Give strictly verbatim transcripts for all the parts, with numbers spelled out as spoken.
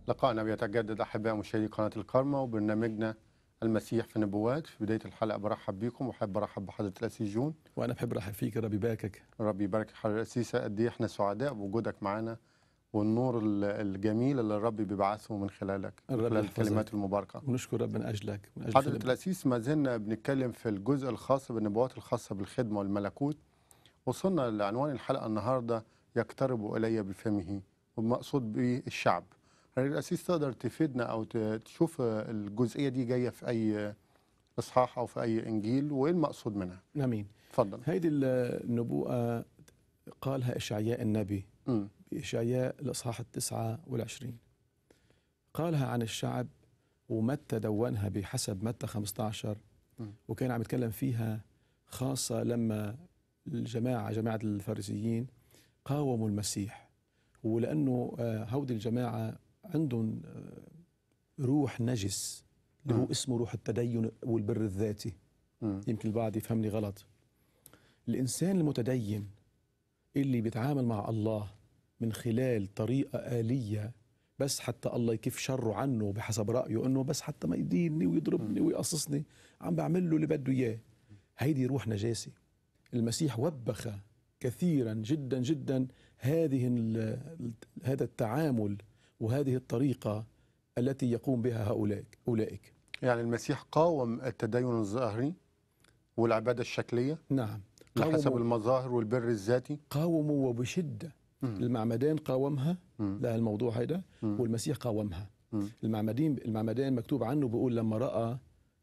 لقاءنا بيتجدد أحباء مشاهدي قناة الكارما وبرنامجنا المسيح في نبوات. في بداية الحلقة برحب بيكم وحابب أرحب بحضرة الأسيس جون. وأنا بحب أرحب فيك، ربي يباركك. ربي يبارك حضرة الأسيسة. قد إيه إحنا سعداء بوجودك معانا والنور الجميل اللي الرب بيبعثه من خلالك، من خلال الكلمات المباركة. ونشكر رب من أجلك من أجل حضرة الأسيس، ما زلنا بنتكلم في الجزء الخاص بالنبوات الخاصة بالخدمة والملكوت. وصلنا لعنوان الحلقة النهاردة: يقترب إلي بفمه، والمقصود به الشعب. الأسيس، تقدر تفيدنا أو تشوف الجزئية دي جاية في أي إصحاح أو في أي إنجيل وإيه المقصود منها؟ آمين. اتفضل. هيدي النبوءة قالها إشعياء النبي م. بإشعياء الإصحاح التسعة والعشرين. قالها عن الشعب، ومتى دونها بحسب متى خمسة عشر، م. وكان عم يتكلم فيها خاصة لما الجماعة جماعة الفارسيين قاوموا المسيح، ولأنه هودي الجماعة عندهم روح نجس اللي هو اسمه روح التدين والبر الذاتي. م. يمكن البعض يفهمني غلط. الإنسان المتدين اللي بيتعامل مع الله من خلال طريقة آلية بس حتى الله يكف شره عنه بحسب رأيه، أنه بس حتى ما يديني ويضربني ويقصصني عم بعمل له اللي بده إياه، هيدي روح نجاسة. المسيح وبخ كثيرا جدا جدا هذه هذا التعامل وهذه الطريقة التي يقوم بها هؤلاء أولئك. يعني المسيح قاوم التدين الظاهري والعبادة الشكلية. نعم، حسب المظاهر والبر الذاتي قاوموا وبشدة. مم. المعمدان قاومها، لا الموضوع هيدا، والمسيح قاومها. مم. المعمدين المعمدان مكتوب عنه بيقول لما رأى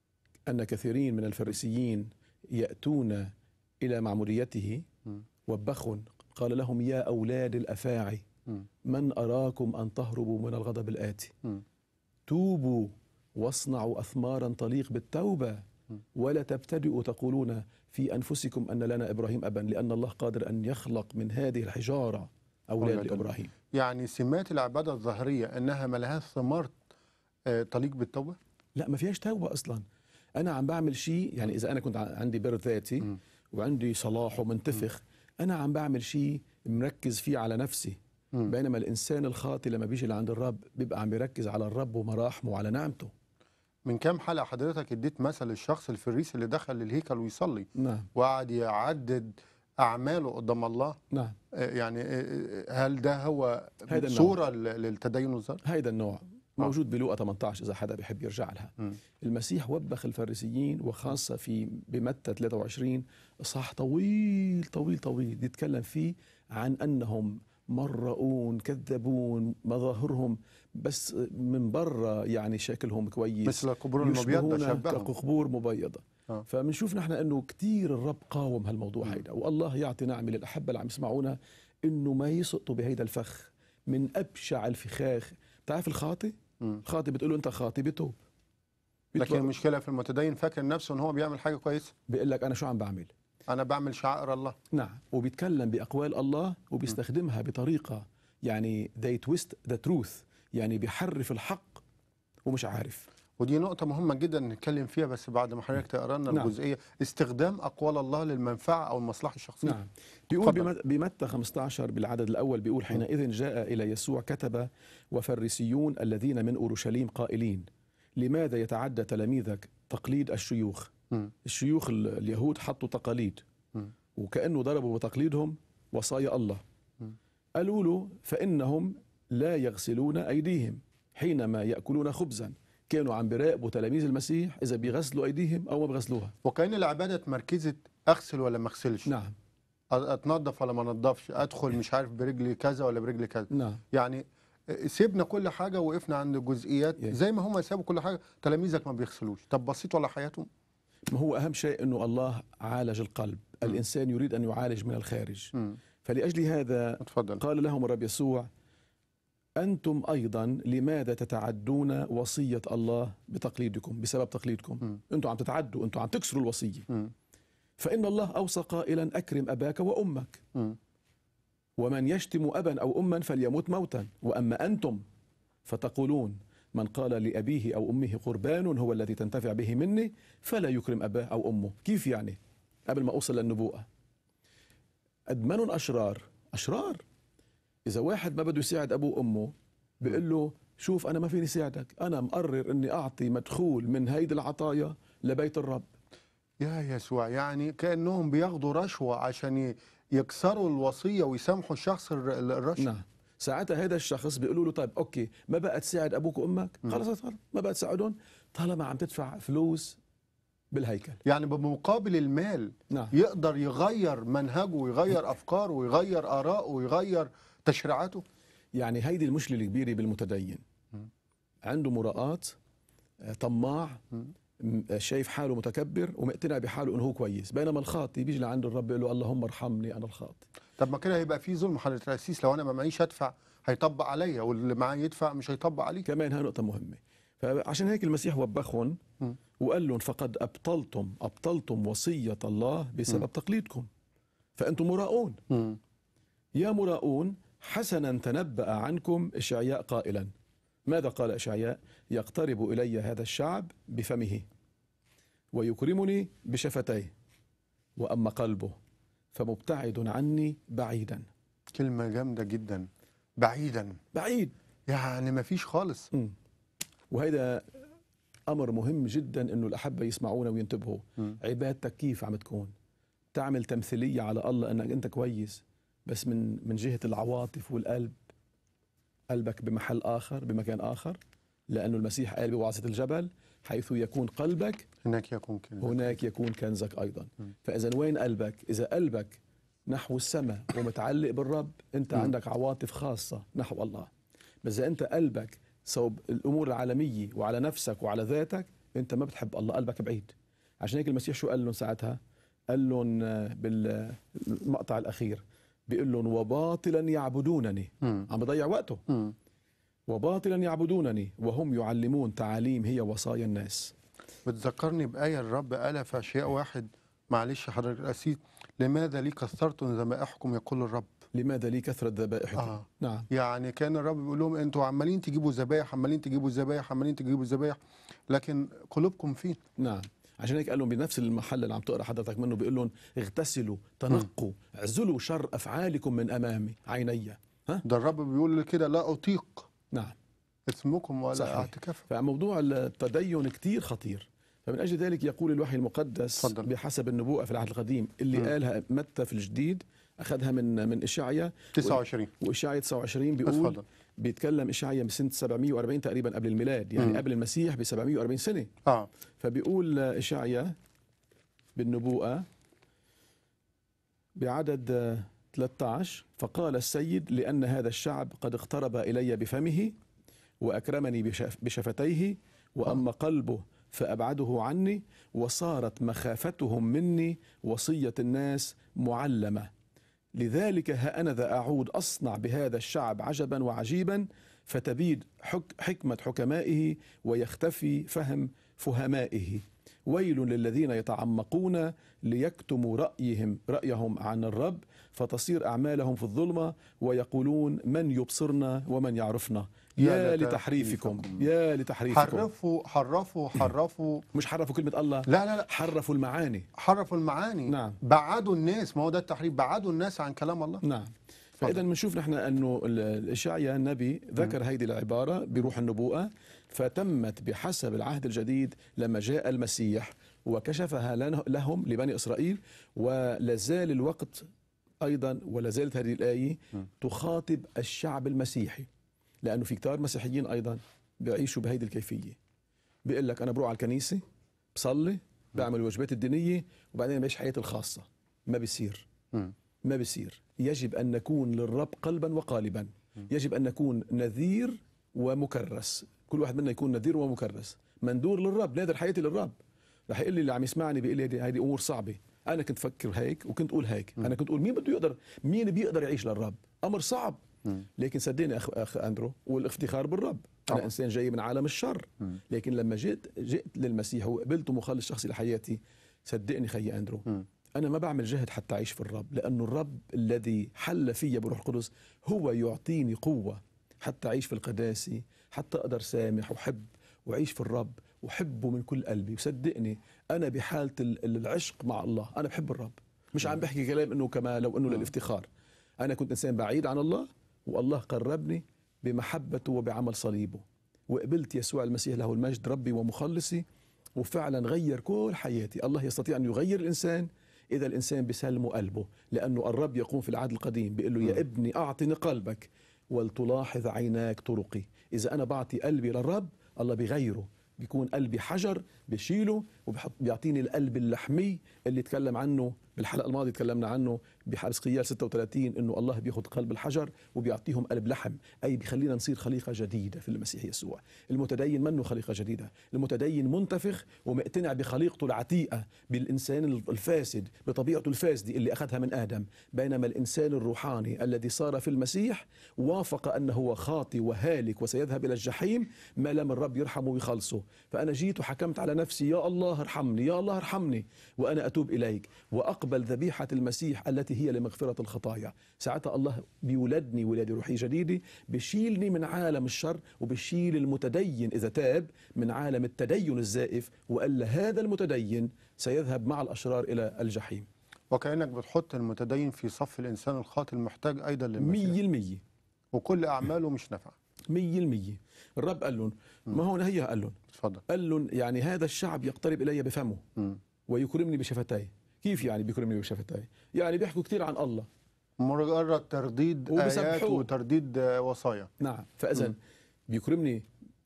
أن كثيرين من الفريسيين يأتون إلى معموديته وبخون، قال لهم: يا أولاد الأفاعي، من أراكم أن تهربوا من الغضب الآتي؟ م. توبوا واصنعوا أثمارا تليق بالتوبة، ولا تبتدئوا تقولون في أنفسكم أن لنا إبراهيم أبا، لأن الله قادر أن يخلق من هذه الحجارة أولاد لإبراهيم. يعني سمات العبادة الظاهرية أنها ما لهاش ثمار تليق بالتوبة؟ لا، ما فيهاش توبة أصلا. أنا عم بعمل شيء، يعني إذا أنا كنت عندي بر ذاتي م. وعندي صلاح ومنتفخ، م. أنا عم بعمل شيء مركز فيه على نفسي. م. بينما الإنسان الخاطئ لما بيجي لعند الرب بيبقى عم بيركز على الرب ومراحمه وعلى نعمته. من كام حلقة حضرتك اديت مثل الشخص الفريسي اللي دخل للهيكل ويصلي. نعم. وقعد يعدد أعماله قدام الله. نعم. يعني هل ده هو صورة للتدين الظاهري؟ هيدا النوع موجود آه. بلوقا ثمانية عشر إذا حدا بيحب يرجع لها. م. المسيح وبخ الفريسيين، وخاصة في بمتى ثلاثة وعشرين إصحاح طويل طويل طويل يتكلم فيه عن أنهم مرؤون كذبون، مظاهرهم بس من برا يعني شكلهم كويس، مثل القبور المبيضة، شبههم كقبور مبيضة. آه. فبنشوف نحن أنه كتير الرب قاوم هالموضوع م. هيدا، والله يعطي نعمة للأحبة اللي عم يسمعونا إنه ما يسقطوا بهيدا الفخ من أبشع الفخاخ. تعرف الخاطئ؟ الخاطئ بتقول له أنت خاطئ بتوب، لكن المشكلة في المتدين فاكر نفسه إن هو بيعمل حاجة كويسة. بيقول لك أنا شو عم بعمل؟ أنا بعمل شعائر الله. نعم، وبيتكلم بأقوال الله وبيستخدمها بطريقة يعني they twist the truth، يعني بيحرف الحق ومش عارف. ودي نقطة مهمة جدا نتكلم فيها، بس بعد ما حضرتك تقرا لنا نعم. الجزئية استخدام أقوال الله للمنفعة أو المصلحة الشخصية. نعم. بيقول بمتى خمسة عشر بالعدد الأول بيقول: حينئذ جاء إلى يسوع كتبة وفريسيون الذين من أورشليم قائلين: لماذا يتعدى تلاميذك تقليد الشيوخ؟ م. الشيوخ اليهود حطوا تقاليد م. وكأنه ضربوا بتقليدهم وصايا الله. م. قالوا له: فإنهم لا يغسلون أيديهم حينما يأكلون خبزا. كانوا عم بيراقبوا تلاميذ المسيح إذا بيغسلوا أيديهم أو ما بيغسلوها. وكأن العبادة اتمركزت أغسل ولا ما أغسلش. نعم. أتنظف ولا ما أنظفش، أدخل مش عارف برجلي كذا ولا برجلي كذا. نعم. يعني سيبنا كل حاجة وقفنا عند الجزئيات يعني. زي ما هم سابوا كل حاجة، تلاميذك ما بيغسلوش. طب بصيتوا على حياتهم؟ ما هو أهم شيء أنه الله عالج القلب. م. الإنسان يريد أن يعالج من الخارج. م. فلأجل هذا اتفضل. قال لهم الرب يسوع: أنتم أيضا لماذا تتعدون وصية الله بتقليدكم؟ بسبب تقليدكم. م. أنتم عم تتعدوا، أنتم عم تكسروا الوصية. م. فإن الله أوصى قائلا: أكرم أباك وأمك. م. ومن يشتم أبا أو أما فليموت موتا. وأما أنتم فتقولون: من قال لأبيه أو أمه قربان هو الذي تنتفع به مني فلا يكرم أباه أو أمه. كيف يعني؟ قبل ما أوصل للنبوءة، أدمن أشرار أشرار. إذا واحد ما بده يساعد أبوه وأمه بيقول له شوف أنا ما فيني ساعدك، أنا مقرر أني أعطي مدخول من هيدي العطايا لبيت الرب. يا يسوع، يعني كأنهم بياخدوا رشوة عشان ي- يكسروا الوصية ويسامحوا الشخص الر- الرشوة. نعم. ساعتها هذا الشخص بيقولوا له طيب أوكي، ما بقى تساعد أبوك وأمك؟ خلص خلص، ما بقى تساعدهم طالما عم تدفع فلوس بالهيكل. يعني بمقابل المال نعم. يقدر يغير منهجه ويغير أفكاره ويغير آراءه ويغير تشريعاته. يعني هيدي المشكلة الكبيرة بالمتدين، عنده مراءات، آه، طماع، م- شايف حاله متكبر ومقتنع بحاله انه هو كويس، بينما الخاطي بيجي لعند الرب يقول له اللهم ارحمني انا الخاطي. طب ما كده هيبقى في ظلم حضرة الرئيس، لو أنا ما معيش أدفع هيطبق عليا واللي معاه يدفع مش هيطبق عليه. كمان هاي نقطة مهمة. فعشان هيك المسيح وبخهم م. وقال لهم فقد أبطلتم أبطلتم وصية الله بسبب م. تقليدكم، فأنتم مراؤون. مم. يا مراؤون، حسنا تنبأ عنكم إشعياء قائلا. ماذا قال إشعياء؟ يقترب إلي هذا الشعب بفمه ويكرمني بشفتيه، وأما قلبه فمبتعد عني بعيدا. كلمة جامدة جدا، بعيدا، بعيد يعني ما فيش خالص. م. وهذا أمر مهم جدا إنه الأحبة يسمعونا وينتبهوا. م. عبادتك كيف عم تكون؟ تعمل تمثيلية على الله أنك أنت كويس، بس من من جهة العواطف والقلب قلبك بمحل آخر، بمكان آخر، لأنه المسيح قال بوعظة الجبل حيث يكون قلبك هناك يكون كنزك. هناك يكون كنزك أيضا. م. فإذا وين قلبك؟ إذا قلبك نحو السماء ومتعلق بالرب، أنت م. عندك عواطف خاصة نحو الله. بس إذا أنت قلبك صوب الأمور العالمية وعلى نفسك وعلى ذاتك، أنت ما بتحب الله، قلبك بعيد. عشان هيك المسيح شو قال لهم ساعتها؟ قال لهم بالمقطع الأخير بيقول لهم وباطلا يعبدونني. م. عم بضيع وقته. م. وباطلا يعبدونني وهم يعلمون تعاليم هي وصايا الناس. بتذكرني بآية الرب قالها في أشياء واحد، معلش حضرتك الأسيس، لماذا لي كثرتم ذبائحكم يقول الرب. لماذا لي كثرة ذبائحكم؟ آه. نعم. يعني كان الرب بيقول لهم انتوا عمالين تجيبوا ذبايح، عمالين تجيبوا ذبايح، عمالين تجيبوا ذبايح، لكن قلوبكم فين؟ نعم. عشان هيك قال لهم بنفس المحل اللي عم تقرا حضرتك منه، بيقول لهم اغتسلوا تنقوا اعزلوا شر افعالكم من امامي عيني. ها؟ ده الرب بيقول كده لا أطيق نعم. اسمكم ولا صحيح. اعتكاف. فموضوع التدين كتير خطير. فمن اجل ذلك يقول الوحي المقدس فضل. بحسب النبوءه في العهد القديم اللي م. قالها متى في الجديد، اخذها من من اشعيا تسعة وعشرين. واشعيا تسعة وعشرين بيقول اتفضل. بيتكلم اشعيا بسنه سبعمائة وأربعين تقريبا قبل الميلاد، يعني م. قبل المسيح ب سبعمائة وأربعين سنه. اه فبيقول اشعيا بالنبوءه بعدد ثلاثة عشر فقال السيد لأن هذا الشعب قد اقترب إلي بفمه وأكرمني بشف بشفتيه، وأما قلبه فأبعده عني، وصارت مخافتهم مني وصية الناس معلمة. لذلك ها أنا ذا أعود أصنع بهذا الشعب عجبا وعجيبا، فتبيد حك حكمة حكمائه ويختفي فهم فهمائه. ويل للذين يتعمقون ليكتموا رأيهم رأيهم عن الرب، فتصير أعمالهم في الظلمة ويقولون من يبصرنا ومن يعرفنا. يا لتحريفكم يا لتحريفكم. حرفوا حرفوا حرفوا مش حرفوا كلمة الله، لا لا لا حرفوا المعاني. حرفوا المعاني. نعم. بعدوا الناس، ما هو ده التحريف، بعدوا الناس عن كلام الله. نعم. فإذا بنشوف نحن أنه الإشعيا النبي ذكر هيدي العبارة بروح النبوءة، فتمت بحسب العهد الجديد لما جاء المسيح وكشفها لهم لبني إسرائيل، ولازال الوقت أيضا ولازالت هذه الآية تخاطب الشعب المسيحي، لأنه في كتار مسيحيين أيضا بيعيشوا بهيدي الكيفية. بيقول لك أنا بروح على الكنيسة، بصلي، بعمل الواجبات الدينية، وبعدين بعيش حياتي الخاصة. ما بيصير ما بيصير. يجب أن نكون للرب قلبا وقالبا. يجب أن نكون نذير ومكرس. كل واحد منا يكون نذير ومكرس، مندور للرب، نادر حياتي للرب. رح يقول لي اللي عم يسمعني بيقول لي هذه أمور صعبة، أنا كنت فكر هيك وكنت أقول هيك. أنا كنت أقول مين بده يقدر، مين بيقدر يعيش للرب؟ أمر صعب. لكن صدقني أخ, أخ أندرو، والافتخار بالرب. أنا إنسان جاي من عالم الشر، لكن لما جيت جئت للمسيح وقبلته مخلص شخصي لحياتي، صدقني خي أندرو، أنا ما بعمل جهد حتى أعيش في الرب، لأنه الرب الذي حل في بروح القدس هو يعطيني قوة حتى أعيش في القداسة، حتى أقدر سامح وحب وأعيش في الرب وحبه من كل قلبي. وصدقني أنا بحالة العشق مع الله، أنا بحب الرب، مش عم بحكي كلام إنه كما لو إنه للافتخار. أنا كنت إنسان بعيد عن الله، والله قربني بمحبته وبعمل صليبه، وقبلت يسوع المسيح له المجد ربي ومخلصي، وفعلا غير كل حياتي. الله يستطيع أن يغير الإنسان إذا الإنسان بيسلمه قلبه، لأنه الرب يقوم في العهد القديم بيقول له يا ابني أعطني قلبك ولتلاحظ عيناك طرقي. إذا أنا بعطي قلبي للرب الله بيغيره، بيكون قلبي حجر بشيله وبيعطيني القلب اللحمي اللي تكلم عنه بالحلقة الماضية، تكلمنا عنه بحزقيال ستة وثلاثين إنه الله بياخد قلب الحجر وبيعطيهم قلب لحم، أي بيخلينا نصير خليقة جديدة في المسيح يسوع. المتدين منه خليقة جديدة، المتدين منتفخ ومقتنع بخليقته العتيقة بالإنسان الفاسد بطبيعته الفاسدة اللي أخذها من آدم، بينما الإنسان الروحاني الذي صار في المسيح وافق أنه هو خاطي وهالك وسيذهب إلى الجحيم ما لم الرب يرحمه ويخلصه. فأنا جيت وحكمت على نفسي يا الله ارحمني، يا الله ارحمني، وأنا أتوب إليك وأقبل ذبيحة المسيح التي هي لمغفرة الخطايا. ساعتها الله بيولدني ولادة روحية جديدة، بيشيلني من عالم الشر وبيشيل المتدين إذا تاب من عالم التدين الزائف، وألا هذا المتدين سيذهب مع الأشرار إلى الجحيم. وكأنك بتحط المتدين في صف الإنسان الخاطئ المحتاج أيضا للمسيح، مية المية وكل أعماله مش نافعة. مية المية. الرب قال لهم ما هو هي قال لهم اتفضل. قال لهم يعني هذا الشعب يقترب إلي بفمه مم. ويكرمني بشفتيه. كيف يعني بيكرمني بشفتيه؟ يعني بيحكوا كثير عن الله، مجرد ترديد آيات وترديد وصايا. نعم. فإذا بيكرمني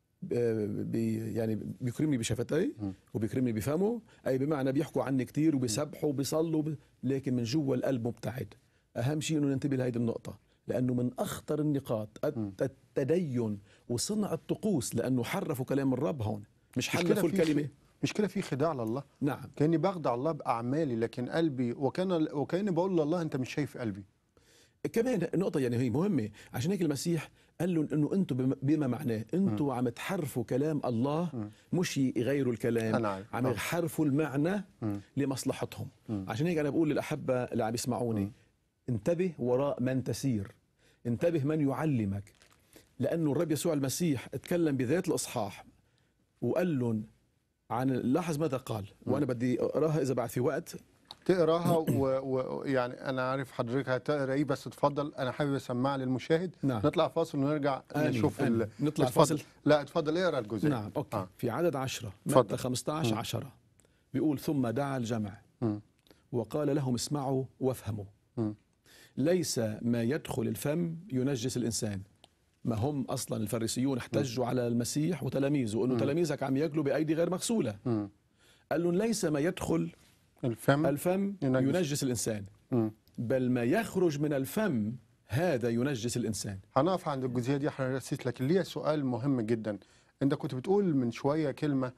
بي يعني بيكرمني بشفتيه وبيكرمني بفمه، أي بمعنى بيحكوا عني كثير وبيسبحوا وبيصلوا، لكن من جوا القلب مبتعد. أهم شيء إنه ننتبه لهذه النقطة، لأنه من أخطر النقاط التدين وصنع الطقوس، لأنه حرفوا كلام الرب هون، مش حلفوا الكلمة. مشكلة في خداع لله. نعم. كأني بخدع الله بأعمالي، لكن قلبي وكان وكأني بقول لله أنت مش شايف قلبي. كمان نقطة يعني هي مهمة، عشان هيك المسيح قال لهم إنه أنتم بما معناه أنتم عم تحرفوا كلام الله، م. مش يغيروا الكلام، عم يحرفوا المعنى م. لمصلحتهم. م. عشان هيك أنا بقول للأحبة اللي عم يسمعوني م. انتبه وراء من تسير، انتبه من يعلمك، لأنه الرب يسوع المسيح اتكلم بذات الإصحاح وقال لهم عن، لاحظ ماذا قال، وأنا بدي أقراها إذا بعد في وقت تقراها، ويعني أنا عارف حضرتك هتقرا إيه، بس اتفضل، أنا حابب أسمع للمشاهد. نعم. نطلع فاصل ونرجع آمين. نشوف آمين. ال... نطلع اتفضل. فاصل. لا اتفضل اقرا الجزء. نعم أوكي. آه. في عدد عشرة متى خمسة عشر عشرة بيقول ثم دعا الجمع م. وقال لهم اسمعوا وافهموا، م. ليس ما يدخل الفم ينجس الإنسان. ما هم أصلا الفريسيون احتجوا م. على المسيح وتلاميذه وقالوا تلاميذك عم ياكلوا بأيدي غير مغسولة. م. قال لهم ليس ما يدخل الفم, الفم ينجس. ينجس الإنسان، م. بل ما يخرج من الفم هذا ينجس الإنسان. هنقف عند الجزئية دي حضرتك، لكن ليا سؤال مهم جدا. أنت كنت بتقول من شوية كلمة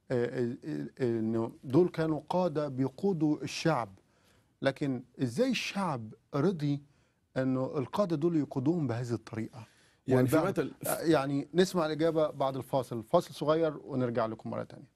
إنه دول كانوا قادة بيقودوا الشعب، لكن إزاي الشعب رضي إنه القادة دول يقودوهم بهذه الطريقة؟ يعني في مثل يعني نسمع الإجابة بعد الفاصل، فاصل صغير ونرجع لكم مرة تانية.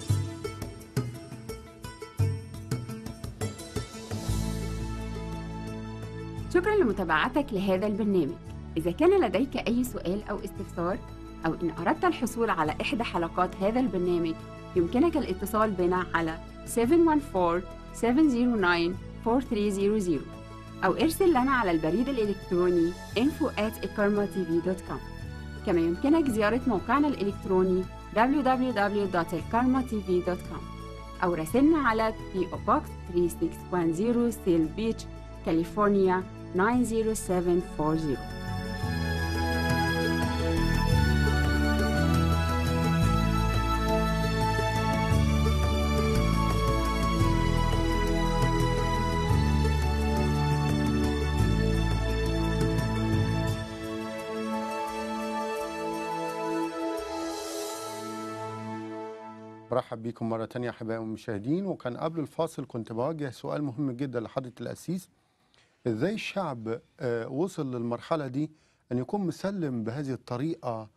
شكرا لمتابعتك لهذا البرنامج. إذا كان لديك أي سؤال أو استفسار، أو إن أردت الحصول على إحدى حلقات هذا البرنامج، يمكنك الاتصال بنا على سبعة واحد أربعة سبعة صفر تسعة أربعة ثلاثة صفر صفر أو ارسل لنا على البريد الإلكتروني info at ikarma t v dot com. كما يمكنك زيارة موقعنا الإلكتروني دبليو دبليو دبليو دوت ikarma t v dot com أو راسلنا على بي أو Box ثلاثة ستة واحد صفر سيل بيتش، كاليفورنيا تسعة صفر سبعة أربعة صفر. برحب بكم مرة تانية أحبائي المشاهدين. وكان قبل الفاصل كنت بواجه سؤال مهم جدا لحضرة القسيس، إزاي الشعب وصل للمرحلة دي أن يكون مسلم بهذه الطريقة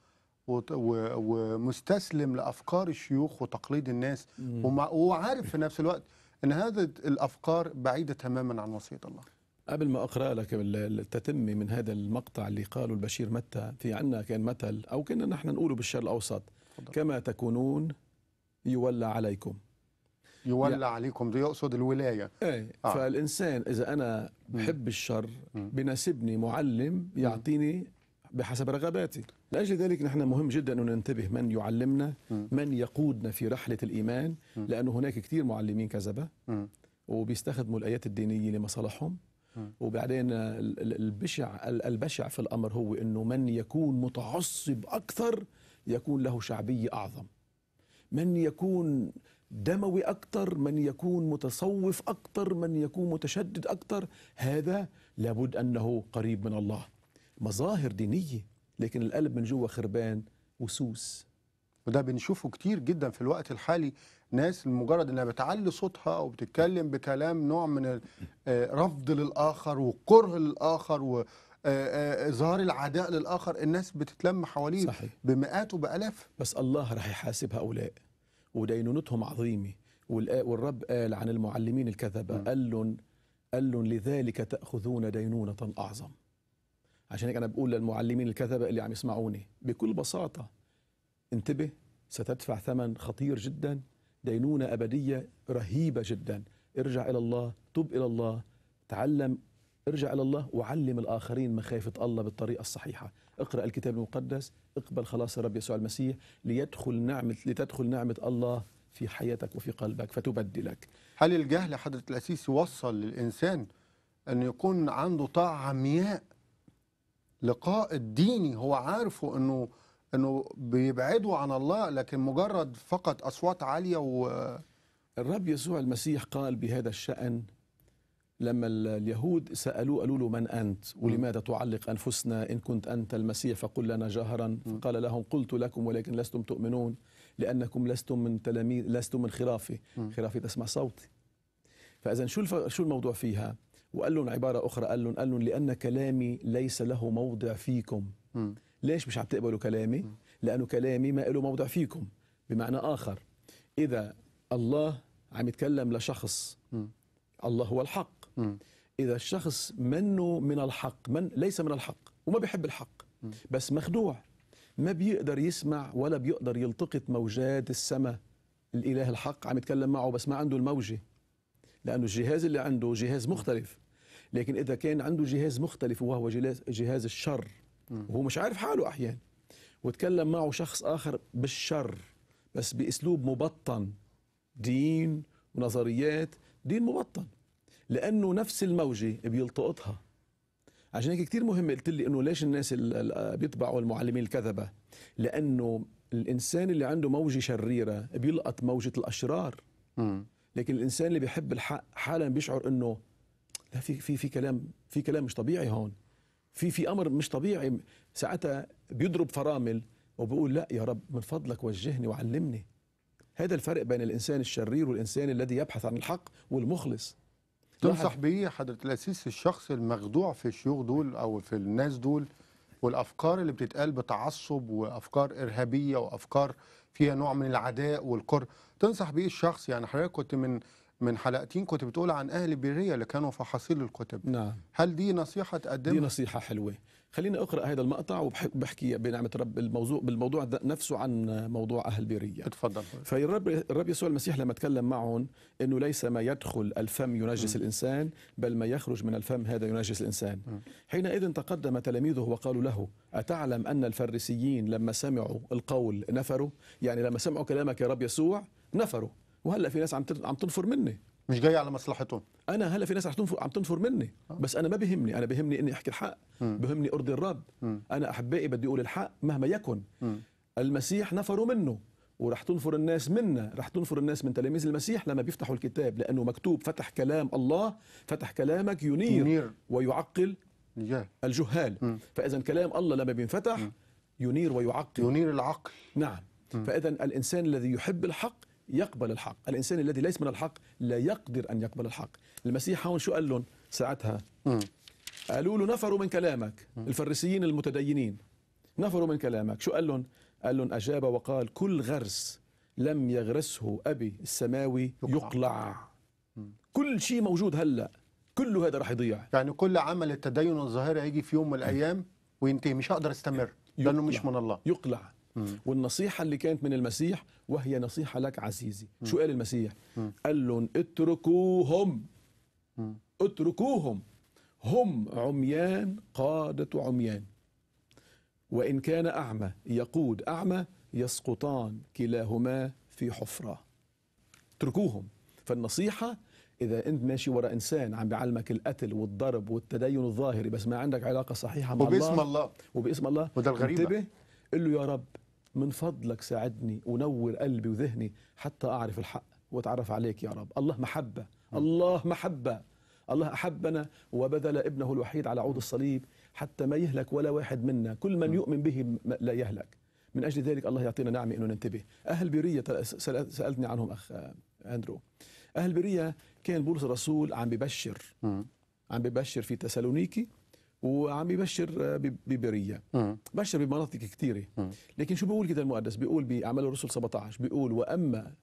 ومستسلم لأفكار الشيوخ وتقليد الناس، وعارف في نفس الوقت أن هذه الأفكار بعيدة تماما عن وصية الله. قبل ما أقرأ لك التتمة من هذا المقطع اللي قاله البشير متى، في عنا كان مثل أو كنا نحن نقوله بالشرق الأوسط، فضل. كما تكونون يولى عليكم. يولى يعني عليكم ده يقصد الولاية. ايه آه. فالإنسان إذا أنا بحب الشر بناسبني معلم يعطيني بحسب رغباتي. لأجل ذلك نحن مهم جدا أن ننتبه من يعلمنا، م. من يقودنا في رحلة الإيمان، م. لأنه هناك كثير معلمين كذبة م. وبيستخدموا الآيات الدينية لمصالحهم. م. وبعدين ال- ال- البشع ال- البشع في الأمر هو أنه من يكون متعصب أكثر يكون له شعبية أعظم، من يكون دموي أكثر، من يكون متصوف أكثر، من يكون متشدد أكثر، هذا لابد أنه قريب من الله. مظاهر دينية لكن القلب من جوا خربان وسوس. وده بنشوفه كتير جدا في الوقت الحالي، ناس لمجرد انها بتعلي صوتها او بتتكلم بكلام نوع من ال- آه، رفض للاخر وكره للاخر واظهار العداء للاخر، الناس بتتلم حواليه صحيح. بمئات وبالاف. بس الله رح يحاسب هؤلاء ودينونتهم عظيمة. والآ- والرب قال عن المعلمين الكذبة، م. قال لهم قال لهم لذلك تأخذون دينونة أعظم. عشان هيك أنا بقول للمعلمين الكذبة اللي عم يسمعوني بكل بساطة، انتبه، ستدفع ثمن خطير جدا، دينونة أبدية رهيبة جدا. ارجع إلى الله، تب إلى الله، تعلم، ارجع إلى الله وعلم الآخرين مخافة الله بالطريقة الصحيحة. اقرأ الكتاب المقدس، اقبل خلاص الرب يسوع المسيح ليدخل نعمة لتدخل نعمة الله في حياتك وفي قلبك فتبدلك. هل الجهل حضرة الأسيس يوصل للإنسان أن يكون عنده طاعة عمياء لقائد ديني هو عارفه أنه أنه بيبعده عن الله، لكن مجرد فقط أصوات عالية و الرب يسوع المسيح قال بهذا الشأن لما ال- اليهود سألوه قالوا له من أنت ولماذا تعلق أنفسنا، إن كنت أنت المسيح فقل لنا جهرا. فقال لهم قلت لكم ولكن لستم تؤمنون لأنكم لستم من تلاميذ لستم من خرافي، خرافي تسمع صوتي. فإذا شو الف... شو الموضوع فيها؟ وقال لهم عبارة أخرى، قال لهم قال لهم لأن كلامي ليس له موضع فيكم. م. ليش مش عم تقبلوا كلامي؟ لأنه كلامي ما له موضع فيكم. بمعنى آخر، إذا الله عم يتكلم لشخص، م. الله هو الحق، م. إذا الشخص منه من الحق، من ليس من الحق وما بيحب الحق بس مخدوع، ما بيقدر يسمع ولا بيقدر يلتقط موجات السماء. الإله الحق عم يتكلم معه بس ما عنده الموجة، لأنه الجهاز اللي عنده جهاز مختلف. لكن إذا كان عنده جهاز مختلف وهو جهاز, جهاز الشر وهو مش عارف حاله أحيانا، وتكلم معه شخص آخر بالشر بس بأسلوب مبطن، دين ونظريات، دين مبطن، لأنه نفس الموجة بيلتقطها. عشان هيك كتير مهم قلت لي إنه ليش الناس اللي بيتبعوا المعلمين الكذبة، لأنه الإنسان اللي عنده موجة شريرة بيلقط موجة الأشرار. م. لكن الإنسان اللي بيحب الحق حالا بيشعر إنه لا، في في في كلام في كلام مش طبيعي هون، في في أمر مش طبيعي. ساعتها بيضرب فرامل وبيقول لا يا رب من فضلك وجهني وعلمني. هذا الفرق بين الإنسان الشرير والإنسان الذي يبحث عن الحق والمخلص. تنصح بيه حضرة الأسيس الشخص المخدوع في الشيوخ دول أو في الناس دول والأفكار اللي بتتقال بتعصب وأفكار إرهابية وأفكار فيها نوع من العداء والكره، تنصح بيه الشخص؟ يعني حضرتك كنت من من حلقتين كنت بتقول عن أهل بيرية اللي كانوا فحاصيل الكتب، نعم، هل دي نصيحة دي تقدمها؟ نصيحة حلوة. خليني أقرأ هذا المقطع وبحكي بنعمة رب الموضوع بالموضوع ده نفسه عن موضوع أهل بيرية. اتفضل. فالرب الرب يسوع المسيح لما تكلم معهم انه ليس ما يدخل الفم ينجس م. الانسان، بل ما يخرج من الفم هذا ينجس الانسان. م. حينئذ تقدم تلاميذه وقالوا له اتعلم ان الفريسيين لما سمعوا القول نفروا؟ يعني لما سمعوا كلامك يا رب يسوع نفروا، وهلا في ناس عم عم تنفر مني، مش جاي على مصلحتهم. انا هلا في ناس عم تنفر عم تنفر مني، بس انا ما بهمني، انا بهمني اني احكي الحق، م. بهمني ارضي الرب. م. انا احبائي بدي اقول الحق مهما يكن. م. المسيح نفروا منه، ورح تنفر الناس منا، رح تنفر الناس من تلاميذ المسيح لما بيفتحوا الكتاب، لأنه مكتوب فتح كلام الله، فتح كلامك ينير, ينير. ويعقل الجهال, الجهال. م. فإذا كلام الله لما بينفتح م. ينير ويعقل، ينير العقل. نعم. م. فإذا الإنسان الذي يحب الحق يقبل الحق، الإنسان الذي ليس من الحق لا يقدر أن يقبل الحق. المسيح هون شو قال لهم ساعتها؟ م. قالوا له نفروا من كلامك. م. الفريسيين المتدينين نفروا من كلامك. شو قال لهم؟ قال لهم أجاب وقال كل غرس لم يغرسه أبي السماوي يقلع, يقلع. كل شيء موجود هلأ كله هذا رح يضيع. يعني كل عمل التدين الظاهري هيجي في يوم من الأيام وينتهي، مش هقدر استمر لأنه مش من الله، يقلع. م. والنصيحة اللي كانت من المسيح وهي نصيحة لك عزيزي. م. شو قال المسيح؟ م. قال لهم اتركوهم. م. اتركوهم، هم عميان قادة عميان. وإن كان أعمى يقود أعمى يسقطان كلاهما في حفرة. اتركوهم. فالنصيحة إذا أنت ماشي وراء إنسان عم بيعلمك القتل والضرب والتدين الظاهري بس ما عندك علاقة صحيحة مع وباسم الله الله وباسم الله، وده الغريبة. انتبه، قل له يا رب من فضلك ساعدني ونور قلبي وذهني حتى أعرف الحق وأتعرف عليك يا رب. الله محبة، الله محبة، الله أحبنا وبذل ابنه الوحيد على عود الصليب حتى ما يهلك ولا واحد منا، كل من يؤمن به لا يهلك. من أجل ذلك الله يعطينا نعمة أنه ننتبه. أهل بيرية سألتني عنهم أخ أندرو. أهل بيرية كان بولس الرسول عم ببشر عم ببشر في تسالونيكي وعم ببشر ببيرية، بشر بمناطق كثيرة. لكن شو بيقول كده المقدس؟ بيقول بأعمال الرسل سبعة عشر بيقول وأما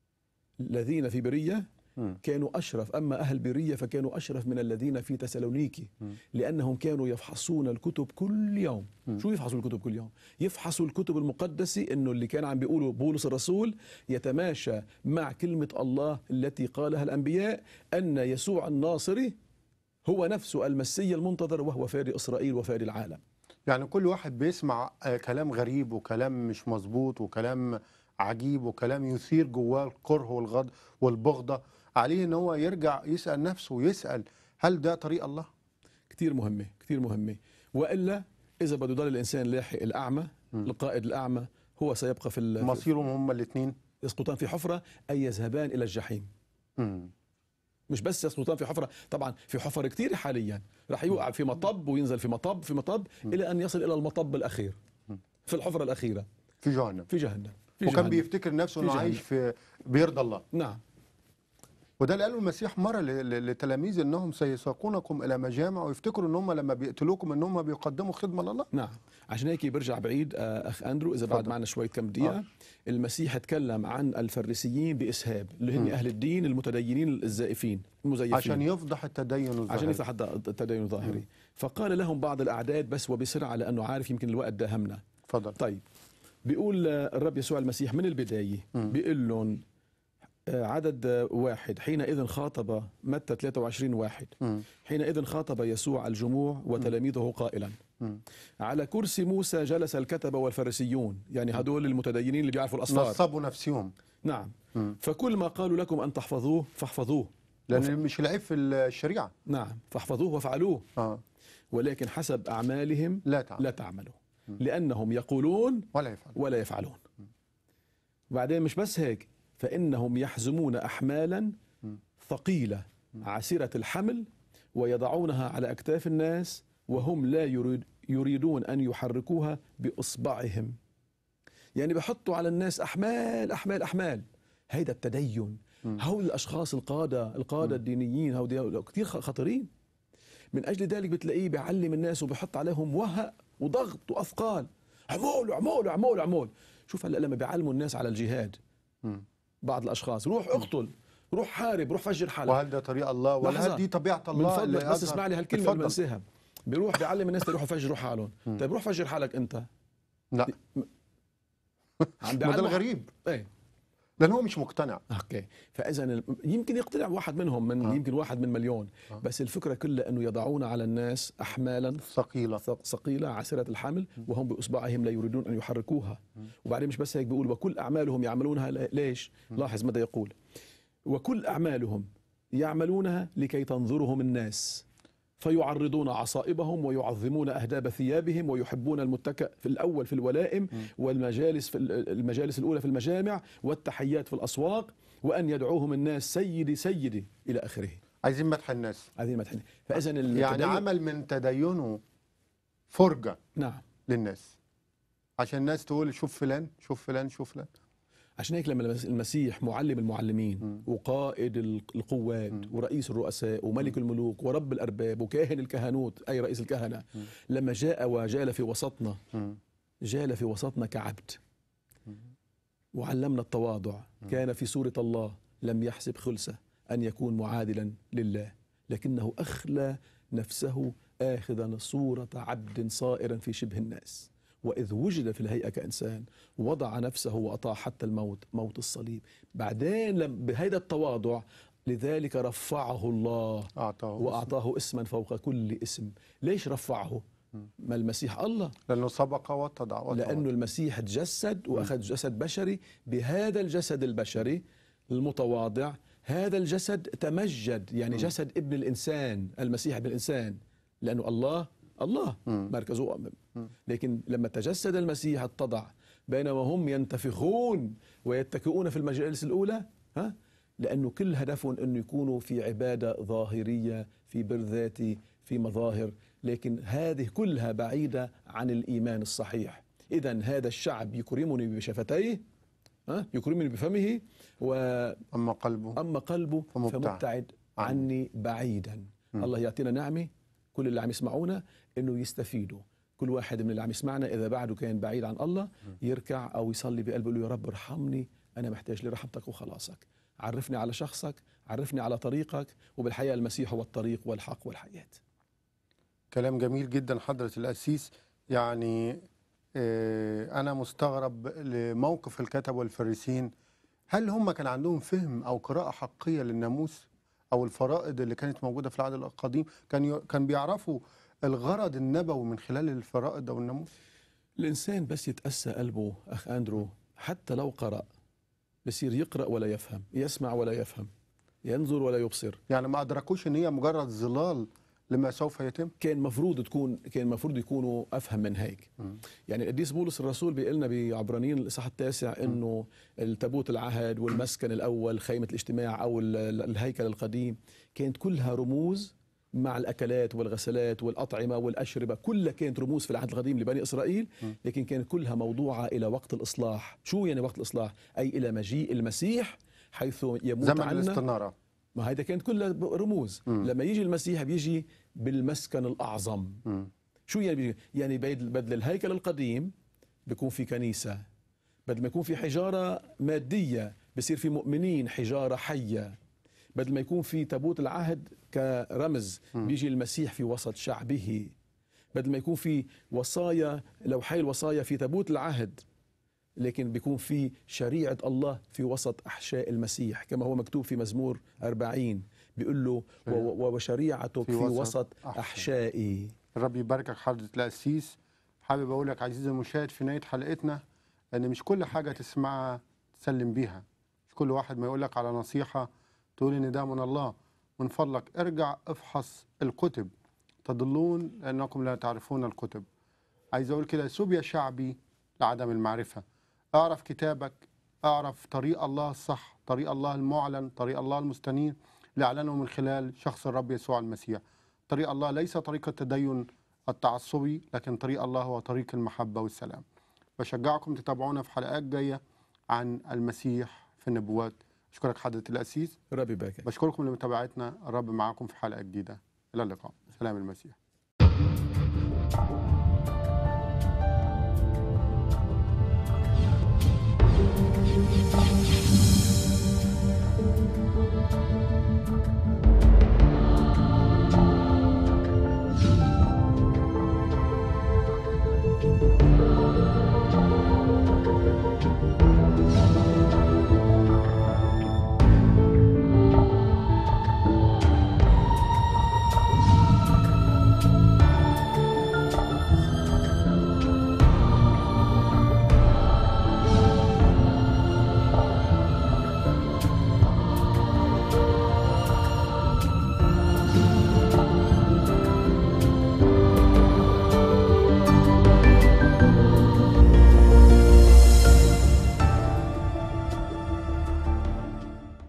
الذين في بيرية كانوا أشرف، أما أهل بيرية فكانوا أشرف من الذين في تسالونيكي لأنهم كانوا يفحصون الكتب كل يوم. شو يفحصوا الكتب كل يوم؟ يفحصوا الكتب المقدسة، إنه اللي كان عم بيقوله بولس الرسول يتماشى مع كلمة الله التي قالها الأنبياء أن يسوع الناصري هو نفسه المسيا المنتظر وهو فادي إسرائيل وفادي العالم. يعني كل واحد بيسمع كلام غريب وكلام مش مظبوط وكلام عجيب وكلام يثير جواه الكره والغضب والبغضة، عليه ان هو يرجع يسأل نفسه ويسأل هل ده طريق الله؟ كتير مهمة، كتير مهمة. وإلا إذا بده يضل الإنسان لاحق الأعمى، م. القائد الأعمى هو سيبقى في مصيرهم هم الاثنين يسقطان في حفرة، أي يذهبان إلى الجحيم. م. مش بس يسقطان في حفرة، طبعا في حفر كتير حاليا، راح يوقع في مطب وينزل في مطب في مطب م. إلى أن يصل إلى المطب الأخير في الحفرة الأخيرة في جهنم في جهنم في وكان جهنم. بيفتكر نفسه انه عايش في بيرضى الله. نعم. وده اللي قاله المسيح مره لتلاميذ انهم سيساقونكم الى مجامع ويفتكروا ان هم لما بيقتلوكم ان هم بيقدموا خدمه لله. نعم. عشان هيك برجع بعيد اخ اندرو اذا بعد معنا شويه كم دقيقه. آه. المسيح تكلم عن الفريسيين باسهاب اللي هن اهل الدين المتدينين الزائفين المزيفين عشان يفضح التدين الظاهري عشان يفضح التدين الظاهري. مم. فقال لهم بعض الاعداد بس وبسرعه لانه عارف يمكن الوقت داهمنا. تفضل. طيب بيقول الرب يسوع المسيح من البدايه بيقول لهم عدد واحد حينئذ خاطب متى ثلاثة وعشرين واحد م. حينئذ خاطب يسوع الجموع وتلاميذه قائلا م. على كرسي موسى جلس الكتبة والفريسيون، يعني هدول المتدينين اللي بيعرفوا الأسرار نصبوا نفسهم. نعم. م. فكل ما قالوا لكم أن تحفظوه فاحفظوه، لأن وف... مش العيب في الشريعة. نعم فاحفظوه وفعلوه. آه. ولكن حسب أعمالهم لا, تعمل. لا تعملوا م. لأنهم يقولون ولا يفعلون, ولا يفعلون. وبعدين مش بس هيك، فإنهم يحزمون أحمالا ثقيلة عسيرة الحمل ويضعونها على أكتاف الناس وهم لا يريد يريدون أن يحركوها بإصبعهم. يعني بحطوا على الناس أحمال أحمال أحمال. هيدا التدين. هؤلاء الأشخاص القادة القادة الدينيين هؤلاء كتير خطيرين. من أجل ذلك بتلاقيه بيعلم الناس وبيحط عليهم وهق وضغط وأثقال. عمول عمول عمول عمول. شوف هلا لما بيعلموا الناس على الجهاد بعض الاشخاص روح اقتل، روح حارب، روح فجر حالك. وهل ده طريق الله ولا هل دي طبيعه الله؟ من فضلك بس اسمع لي هالكلمه اللي بنساها. بيروح بيعلم الناس يروحوا يفجروا حالهم. طيب روح فجر حالك انت. لا عم ده الغريب. ايه لان هو مش مقتنع. اوكي. فاذا يمكن يقتنع واحد منهم من آه. يمكن واحد من مليون آه. بس الفكره كلها انه يضعون على الناس احمالا ثقيله ثقيله عسره الحمل وهم باصبعهم لا يريدون ان يحركوها. وبعدين مش بس هيك بيقول وكل اعمالهم يعملونها ليش؟ لاحظ ماذا يقول. وكل اعمالهم يعملونها لكي تنظرهم الناس فيعرضون عصائبهم ويعظمون أهداب ثيابهم ويحبون المتكأ في الأول في الولائم والمجالس في المجالس الأولى في المجامع والتحيات في الأسواق وأن يدعوهم الناس سيدي سيدي إلى آخره. عايزين مدح الناس. عايزين مدح الناس. فإذا يعني عمل من تدينه فرجة نعم للناس عشان الناس تقول شوف فلان شوف فلان شوف فلان. عشان هيك لما المسيح معلم المعلمين م. وقائد القوات م. ورئيس الرؤساء وملك م. الملوك ورب الأرباب وكاهن الكهنوت أي رئيس الكهنة م. لما جاء وجال في وسطنا م. جال في وسطنا كعبد م. وعلمنا التواضع م. كان في صورة الله لم يحسب خلسة أن يكون معادلا لله لكنه أخلى نفسه آخذا صورة عبد صائرا في شبه الناس وإذ وجد في الهيئة كإنسان وضع نفسه وأطاع حتى الموت موت الصليب. بعدين بهذا التواضع لذلك رفعه الله أعطاه وأعطاه اسما فوق كل اسم. ليش رفعه؟ ما المسيح الله، لأنه سبق واتضع واتضع. لأنه المسيح تجسد وأخذ جسد بشري، بهذا الجسد البشري المتواضع هذا الجسد تمجد، يعني جسد ابن الإنسان، المسيح ابن الإنسان، لأنه الله الله مركزه. لكن لما تجسد المسيح اتضع، بينما هم ينتفخون ويتكئون في المجالس الأولى، ها؟ لأنه كل هدفهم أنه يكونوا في عبادة ظاهرية، في بر ذاتي، في مظاهر، لكن هذه كلها بعيدة عن الإيمان الصحيح. إذن هذا الشعب يكرمني بشفتيه، ها؟ يكرمني بفمه، وأما قلبه أما قلبه فمبتعد, فمبتعد عني بعيدا. م. الله يعطينا نعمة كل اللي عم يسمعونا إنه يستفيدوا. كل واحد من اللي عم يسمعنا إذا بعده كان بعيد عن الله يركع أو يصلي بقلبه، يقول له يا رب ارحمني، أنا محتاج لرحمتك وخلاصك، عرفني على شخصك، عرفني على طريقك، وبالحقيقة المسيح هو الطريق والحق والحياة. كلام جميل جدا حضرة القسيس. يعني أنا مستغرب لموقف الكتبة والفريسيين. هل هم كان عندهم فهم أو قراءة حقيقية للناموس أو الفرائض اللي كانت موجودة في العهد القديم؟ كان كان بيعرفوا الغرض النبوي من خلال الفرائض أو الناموس؟ الإنسان بس يتأسى قلبه أخ أندرو، حتى لو قرأ بصير يقرأ ولا يفهم، يسمع ولا يفهم، ينظر ولا يبصر. يعني ما أدركوش إن هي مجرد ظلال لما سوف يتم. كان مفروض تكون كان مفروض يكونوا افهم من هيك. م. يعني القديس بولس الرسول بيقول لنا بعبرانيين الاصحاح التاسع انه التابوت العهد والمسكن الاول، خيمه الاجتماع او الهيكل القديم، كانت كلها رموز مع الاكلات والغسلات والاطعمه والاشربه، كلها كانت رموز في العهد القديم لبني اسرائيل، لكن كانت كلها موضوعه الى وقت الاصلاح. شو يعني وقت الاصلاح؟ اي الى مجيء المسيح حيث يموت زمن عنا. الاستناره. ما هيدا كانت كلها رموز. م. لما يجي المسيح بيجي بالمسكن الأعظم. م. شو يعني بيجي؟ يعني بدل الهيكل القديم بيكون في كنيسة، بدل ما يكون في حجارة مادية بصير في مؤمنين حجارة حية، بدل ما يكون في تابوت العهد كرمز م. بيجي المسيح في وسط شعبه، بدل ما يكون في وصايا لوحي الوصايا في تابوت العهد، لكن بيكون في شريعة الله في وسط أحشاء المسيح، كما هو مكتوب في مزمور أربعين بيقول له وشريعتك في, في وسط أحشائي. الرب يباركك حضرة القسيس. حابب أقول لك عزيزي المشاهد في نهاية حلقتنا أن مش كل حاجة تسمعها تسلم بيها، مش كل واحد ما يقول لك على نصيحة تقول إن ده من الله. من فضلك ارجع افحص الكتب، تضلون لأنكم لا تعرفون الكتب. عايز أقول كده، سب يا شعبي لعدم المعرفة. اعرف كتابك، اعرف طريق الله الصح، طريق الله المعلن، طريق الله المستنير اللي اعلنه من خلال شخص الرب يسوع المسيح. طريق الله ليس طريق التدين التعصبي، لكن طريق الله هو طريق المحبة والسلام. بشجعكم تتابعونا في حلقات جاية عن المسيح في النبوات. أشكرك حضرة القسيس. ربي يبارك. بشكركم لمتابعتنا. الرب معكم في حلقة جديدة. إلى اللقاء. سلام المسيح.